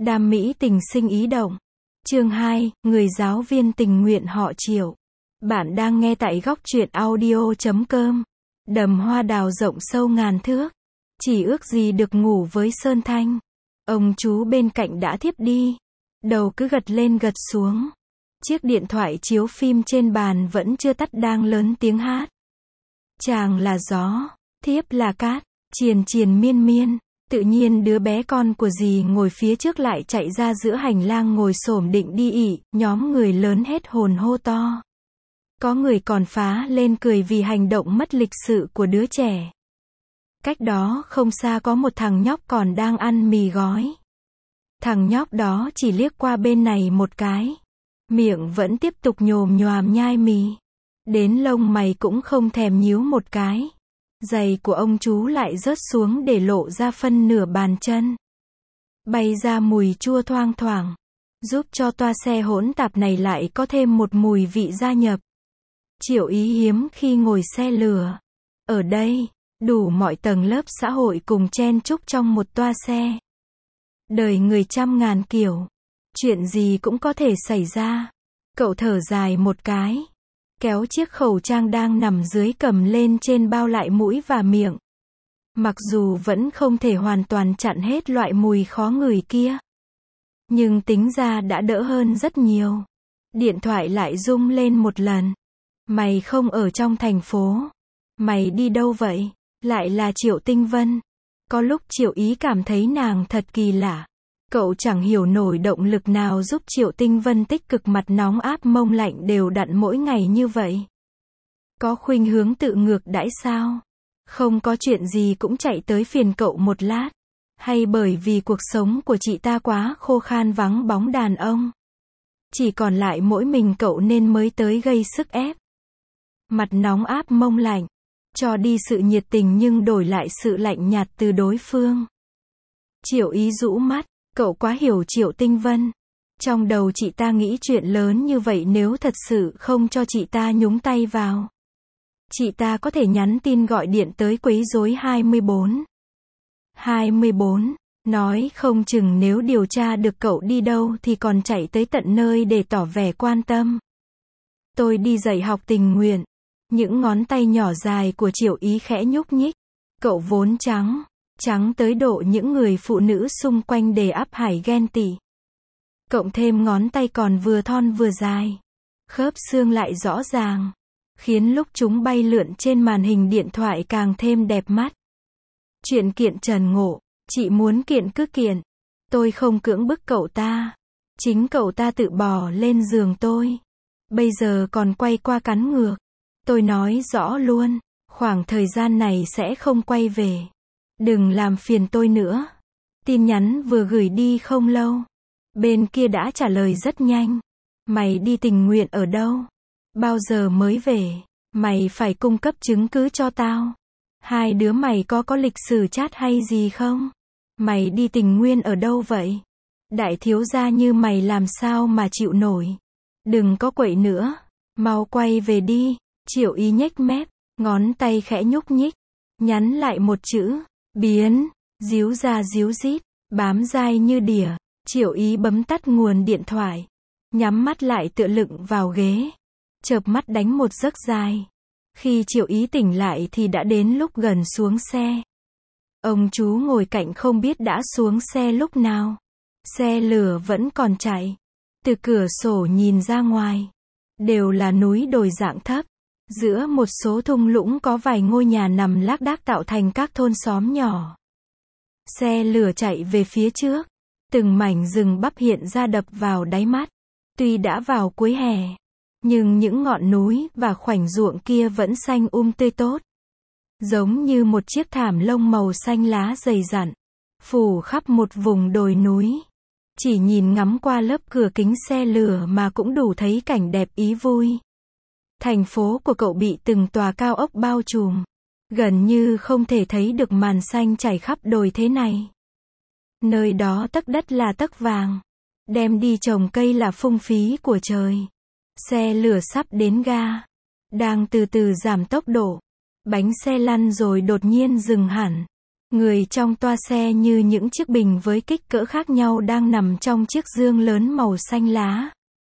Đam mỹ tình sinh ý động. Chương 2, người giáo viên tình nguyện họ Triệu. Bạn đang nghe tại góc truyện audio.com. Đầm hoa đào rộng sâu ngàn thước. Chỉ ước gì được ngủ với Sơn Thanh. Ông chú bên cạnh đã thiếp đi. Đầu cứ gật lên gật xuống. Chiếc điện thoại chiếu phim trên bàn vẫn chưa tắt đang lớn tiếng hát. Chàng là gió, thiếp là cát, triền triền miên miên. Tự nhiên đứa bé con của dì ngồi phía trước lại chạy ra giữa hành lang ngồi xổm định đi ị, nhóm người lớn hết hồn hô to. Có người còn phá lên cười vì hành động mất lịch sự của đứa trẻ. Cách đó không xa có một thằng nhóc còn đang ăn mì gói. Thằng nhóc đó chỉ liếc qua bên này một cái. Miệng vẫn tiếp tục nhồm nhoàm nhai mì. Đến lông mày cũng không thèm nhíu một cái. Giày của ông chú lại rớt xuống để lộ ra phân nửa bàn chân. Bay ra mùi chua thoang thoảng. Giúp cho toa xe hỗn tạp này lại có thêm một mùi vị gia nhập. Triệu Ý hiếm khi ngồi xe lửa. Ở đây, đủ mọi tầng lớp xã hội cùng chen chúc trong một toa xe. Đời người trăm ngàn kiểu. Chuyện gì cũng có thể xảy ra. Cậu thở dài một cái. Kéo chiếc khẩu trang đang nằm dưới cầm lên trên bao lại mũi và miệng. Mặc dù vẫn không thể hoàn toàn chặn hết loại mùi khó ngửi kia. Nhưng tính ra đã đỡ hơn rất nhiều. Điện thoại lại rung lên một lần. Mày không ở trong thành phố. Mày đi đâu vậy? Lại là Triệu Tinh Vân. Có lúc Triệu Ý cảm thấy nàng thật kỳ lạ. Cậu chẳng hiểu nổi động lực nào giúp Triệu Tinh Vân tích cực mặt nóng áp mông lạnh đều đặn mỗi ngày như vậy. Có khuynh hướng tự ngược đãi sao? Không có chuyện gì cũng chạy tới phiền cậu một lát. Hay bởi vì cuộc sống của chị ta quá khô khan vắng bóng đàn ông. Chỉ còn lại mỗi mình cậu nên mới tới gây sức ép. Mặt nóng áp mông lạnh. Cho đi sự nhiệt tình nhưng đổi lại sự lạnh nhạt từ đối phương. Triệu Ý rũ mắt. Cậu quá hiểu Triệu Tinh Vân. Trong đầu chị ta nghĩ chuyện lớn như vậy nếu thật sự không cho chị ta nhúng tay vào. Chị ta có thể nhắn tin gọi điện tới quấy rối 24. 24, nói không chừng nếu điều tra được cậu đi đâu thì còn chạy tới tận nơi để tỏ vẻ quan tâm. Tôi đi dạy học tình nguyện. Những ngón tay nhỏ dài của Triệu Ý khẽ nhúc nhích. Cậu vốn trắng tới độ những người phụ nữ xung quanh đề áp hải ghen tị. Cộng thêm ngón tay còn vừa thon vừa dài. Khớp xương lại rõ ràng. Khiến lúc chúng bay lượn trên màn hình điện thoại càng thêm đẹp mắt. Chuyện kiện Trần Ngộ, chị muốn kiện cứ kiện. Tôi không cưỡng bức cậu ta. Chính cậu ta tự bỏ lên giường tôi. Bây giờ còn quay qua cắn ngược. Tôi nói rõ luôn, khoảng thời gian này sẽ không quay về. Đừng làm phiền tôi nữa. Tin nhắn vừa gửi đi không lâu. Bên kia đã trả lời rất nhanh. Mày đi tình nguyện ở đâu? Bao giờ mới về? Mày phải cung cấp chứng cứ cho tao. Hai đứa mày có lịch sử chat hay gì không? Mày đi tình nguyện ở đâu vậy? Đại thiếu gia như mày làm sao mà chịu nổi? Đừng có quậy nữa. Mau quay về đi. Triệu Ý nhếch mép, ngón tay khẽ nhúc nhích. Nhắn lại một chữ. Biến, díu ra díu dít, bám dai như đỉa. Triệu Ý bấm tắt nguồn điện thoại. Nhắm mắt lại tựa lưng vào ghế. Chợp mắt đánh một giấc dài. Khi Triệu Ý tỉnh lại thì đã đến lúc gần xuống xe. Ông chú ngồi cạnh không biết đã xuống xe lúc nào. Xe lửa vẫn còn chạy. Từ cửa sổ nhìn ra ngoài. Đều là núi đồi dạng thấp. Giữa một số thung lũng có vài ngôi nhà nằm lác đác tạo thành các thôn xóm nhỏ. Xe lửa chạy về phía trước. Từng mảnh rừng bắp hiện ra đập vào đáy mắt. Tuy đã vào cuối hè, nhưng những ngọn núi và khoảnh ruộng kia vẫn xanh tươi tốt. Giống như một chiếc thảm lông màu xanh lá dày dặn, phủ khắp một vùng đồi núi. Chỉ nhìn ngắm qua lớp cửa kính xe lửa mà cũng đủ thấy cảnh đẹp ý vui. Thành phố của cậu bị từng tòa cao ốc bao trùm. Gần như không thể thấy được màn xanh trải khắp đồi thế này. Nơi đó tấc đất là tấc vàng. Đem đi trồng cây là phung phí của trời. Xe lửa sắp đến ga. Đang từ từ giảm tốc độ. Bánh xe lăn rồi đột nhiên dừng hẳn. Người trong toa xe như những chiếc bình với kích cỡ khác nhau đang nằm trong chiếc giường lớn màu xanh lá.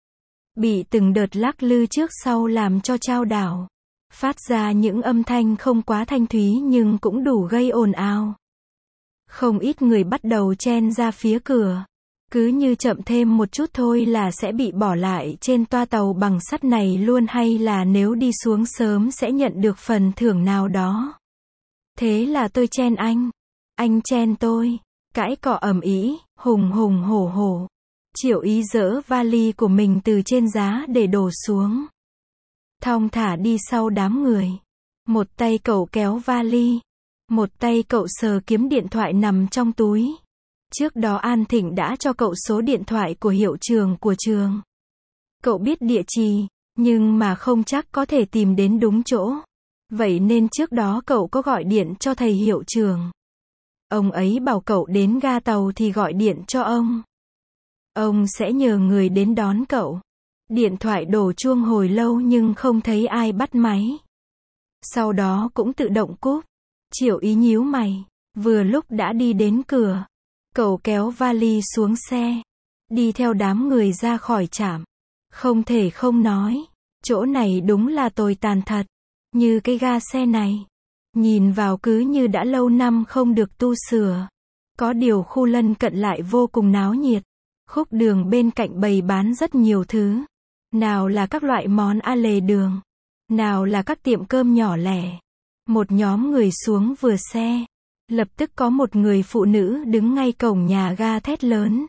Bị từng đợt lắc lư trước sau làm cho chao đảo. Phát ra những âm thanh không quá thanh thúy nhưng cũng đủ gây ồn ào. Không ít người bắt đầu chen ra phía cửa. Cứ như chậm thêm một chút thôi là sẽ bị bỏ lại trên toa tàu bằng sắt này luôn, hay là nếu đi xuống sớm sẽ nhận được phần thưởng nào đó. Thế là tôi chen anh chen tôi, cãi cọ ầm ĩ, hùng hùng hổ hổ. Triệu Ý giỡ vali của mình từ trên giá để đổ xuống. Thong thả đi sau đám người. Một tay cậu kéo vali, một tay cậu sờ kiếm điện thoại nằm trong túi. Trước đó An Thịnh đã cho cậu số điện thoại của hiệu trưởng của trường. Cậu biết địa chỉ, nhưng mà không chắc có thể tìm đến đúng chỗ. Vậy nên trước đó cậu có gọi điện cho thầy hiệu trưởng. Ông ấy bảo cậu đến ga tàu thì gọi điện cho ông. Ông sẽ nhờ người đến đón cậu. Điện thoại đổ chuông hồi lâu nhưng không thấy ai bắt máy. Sau đó cũng tự động cúp. Triệu Ý nhíu mày. Vừa lúc đã đi đến cửa. Cậu kéo vali xuống xe. Đi theo đám người ra khỏi trạm. Không thể không nói. Chỗ này đúng là tồi tàn thật. Như cái ga xe này. Nhìn vào cứ như đã lâu năm không được tu sửa. Có điều khu lân cận lại vô cùng náo nhiệt. Khúc đường bên cạnh bày bán rất nhiều thứ. Nào là các loại món a lề đường. Nào là các tiệm cơm nhỏ lẻ. Một nhóm người xuống vừa xe. Lập tức có một người phụ nữ đứng ngay cổng nhà ga thét lớn.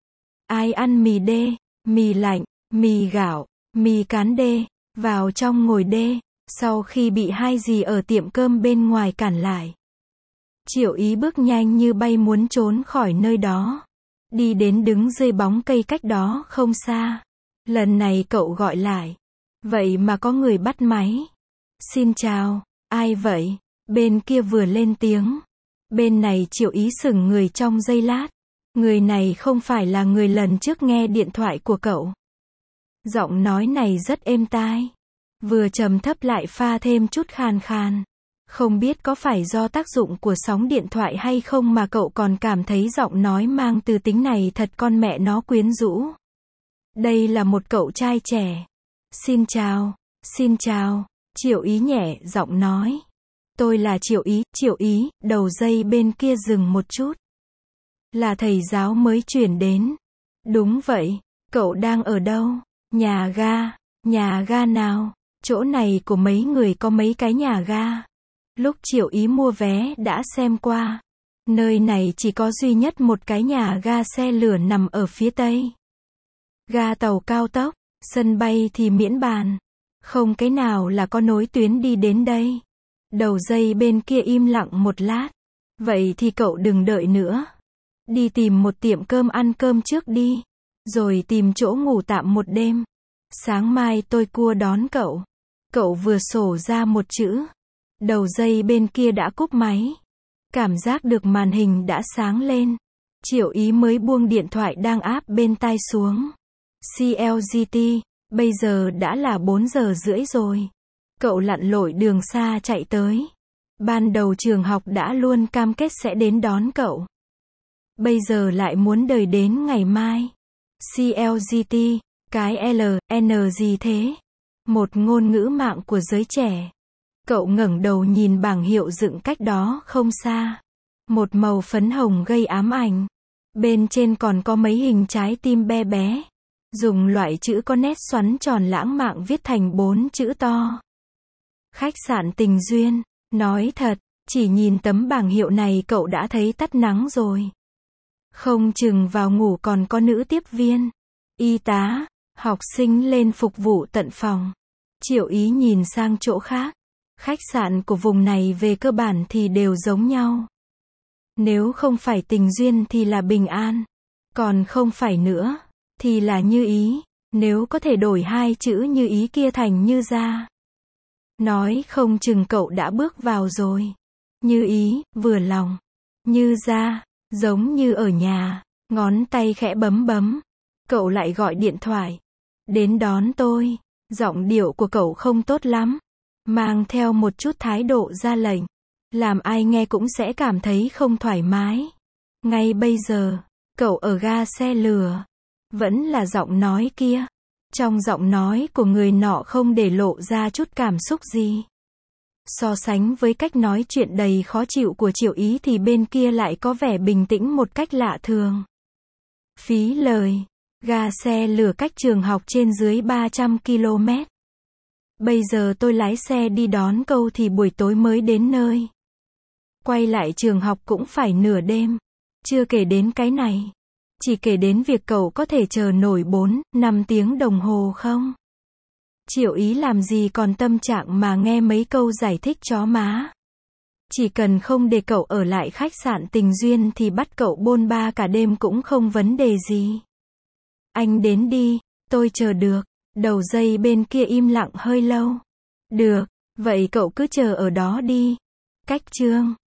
Ai ăn mì đê, mì lạnh, mì gạo, mì cán đê, vào trong ngồi đê. Sau khi bị hai dì ở tiệm cơm bên ngoài cản lại. Triệu Ý bước nhanh như bay muốn trốn khỏi nơi đó. Đi đến đứng dưới bóng cây cách đó không xa. Lần này cậu gọi lại. Vậy mà có người bắt máy. Xin chào, ai vậy? Bên kia vừa lên tiếng. Bên này Triệu Ý sững người trong giây lát. Người này không phải là người lần trước nghe điện thoại của cậu. Giọng nói này rất êm tai. Vừa trầm thấp lại pha thêm chút khàn khàn. Không biết có phải do tác dụng của sóng điện thoại hay không mà cậu còn cảm thấy giọng nói mang từ tính này thật con mẹ nó quyến rũ. Đây là một cậu trai trẻ. Xin chào, Triệu Ý nhẹ giọng nói. Tôi là Triệu Ý, đầu dây bên kia dừng một chút. Là thầy giáo mới chuyển đến. Đúng vậy, cậu đang ở đâu? Nhà ga nào? Chỗ này của mấy người có mấy cái nhà ga. Lúc Triệu Ý mua vé đã xem qua. Nơi này chỉ có duy nhất một cái nhà ga xe lửa nằm ở phía tây. Ga tàu cao tốc, sân bay thì miễn bàn. Không cái nào là có nối tuyến đi đến đây. Đầu dây bên kia im lặng một lát. Vậy thì cậu đừng đợi nữa. Đi tìm một tiệm cơm ăn cơm trước đi. Rồi tìm chỗ ngủ tạm một đêm. Sáng mai tôi cua đón cậu. Cậu vừa sổ ra một chữ. Đầu dây bên kia đã cúp máy. Cảm giác được màn hình đã sáng lên. Triệu Ý mới buông điện thoại đang áp bên tai xuống. CLGT, bây giờ đã là 4 giờ rưỡi rồi. Cậu lặn lội đường xa chạy tới. Ban đầu trường học đã luôn cam kết sẽ đến đón cậu. Bây giờ lại muốn đợi đến ngày mai. CLGT, cái LN gì thế? Một ngôn ngữ mạng của giới trẻ. Cậu ngẩng đầu nhìn bảng hiệu dựng cách đó không xa. Một màu phấn hồng gây ám ảnh. Bên trên còn có mấy hình trái tim bé bé. Dùng loại chữ có nét xoắn tròn lãng mạn viết thành 4 chữ to. Khách sạn Tình Duyên. Nói thật, chỉ nhìn tấm bảng hiệu này cậu đã thấy tắt nắng rồi. Không chừng vào ngủ còn có nữ tiếp viên, y tá, học sinh lên phục vụ tận phòng. Triệu Ý nhìn sang chỗ khác. Khách sạn của vùng này về cơ bản thì đều giống nhau. Nếu không phải Tình Duyên thì là Bình An. Còn không phải nữa, thì là Như Ý. Nếu có thể đổi hai chữ Như Ý kia thành Như Gia. Nói không chừng cậu đã bước vào rồi. Như Ý, vừa lòng. Như Gia, giống như ở nhà. Ngón tay khẽ bấm bấm. Cậu lại gọi điện thoại. Đến đón tôi. Giọng điệu của cậu không tốt lắm. Mang theo một chút thái độ ra lệnh. làm ai nghe cũng sẽ cảm thấy không thoải mái. Ngay bây giờ, cậu ở ga xe lửa. Vẫn là giọng nói kia. Trong giọng nói của người nọ không để lộ ra chút cảm xúc gì. So sánh với cách nói chuyện đầy khó chịu của Triệu Ý thì bên kia lại có vẻ bình tĩnh một cách lạ thường. Phí lời. Ga xe lửa cách trường học trên dưới 300 km. Bây giờ tôi lái xe đi đón cậu thì buổi tối mới đến nơi. Quay lại trường học cũng phải nửa đêm. Chưa kể đến cái này. Chỉ kể đến việc cậu có thể chờ nổi 4-5 tiếng đồng hồ không? Triệu Ý làm gì còn tâm trạng mà nghe mấy câu giải thích chó má. Chỉ cần không để cậu ở lại khách sạn Tình Duyên thì bắt cậu bôn ba cả đêm cũng không vấn đề gì. Anh đến đi, tôi chờ được. Đầu dây bên kia im lặng hơi lâu. Được, vậy cậu cứ chờ ở đó đi. Cách chương